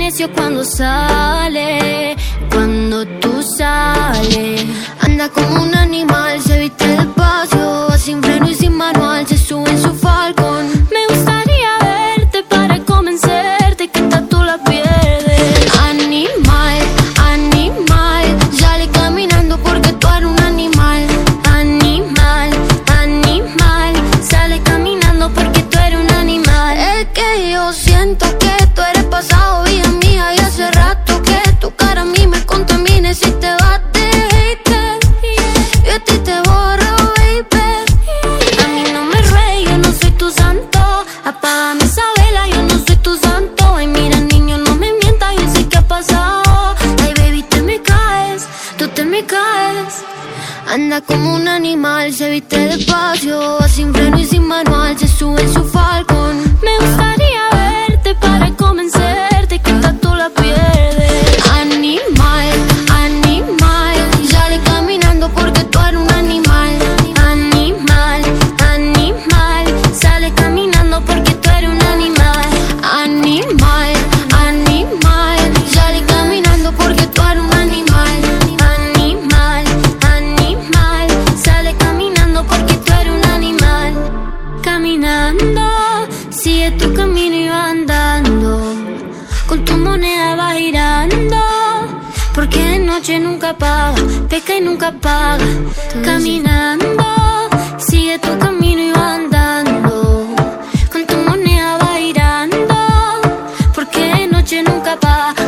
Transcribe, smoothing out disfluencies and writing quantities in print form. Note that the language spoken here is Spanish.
necio cuando sale, cuando tú sales. Anda como un animal, se viste despacio, va sin freno y sin manual, se sube en su falcón. Me gustaría verte para convencerte que esta tú la pierdes. Animal, animal, sale caminando porque tú eres un animal. Animal, animal, sale caminando porque tú eres un animal. Es que yo siento que tú eres pasado, vida mía, y hace rato que tu cara a mí me contamina. Si te vas de hater, yo a ti te borro, baby. A mí no me ruegues, yo no soy tu santo. Apágame esa vela, yo no soy tu santo. Ay, mira, niño, no me mientas, yo sé qué ha pasado. Ay, baby, te me caes, tú te me caes. Anda como un animal, se viste despacio, va sin freno y sin manual, se sube en su falcón. Me gustaría verte para convencerte que esta tú la pierdes. Animal, animal, sale caminando porque tú eres un animal. Animal, animal, sale caminando porque tú eres un animal. Animal, animal, sale caminando porque tú eres un animal. Animal, animal, sale caminando porque tú eres un animal. Caminando, sigue tu camino y va andando, con tu moneda va girando, porque de noche nunca paga, peca y nunca paga. Caminando, sigue tu camino y va andando, con tu moneda va girando, porque de noche nunca paga.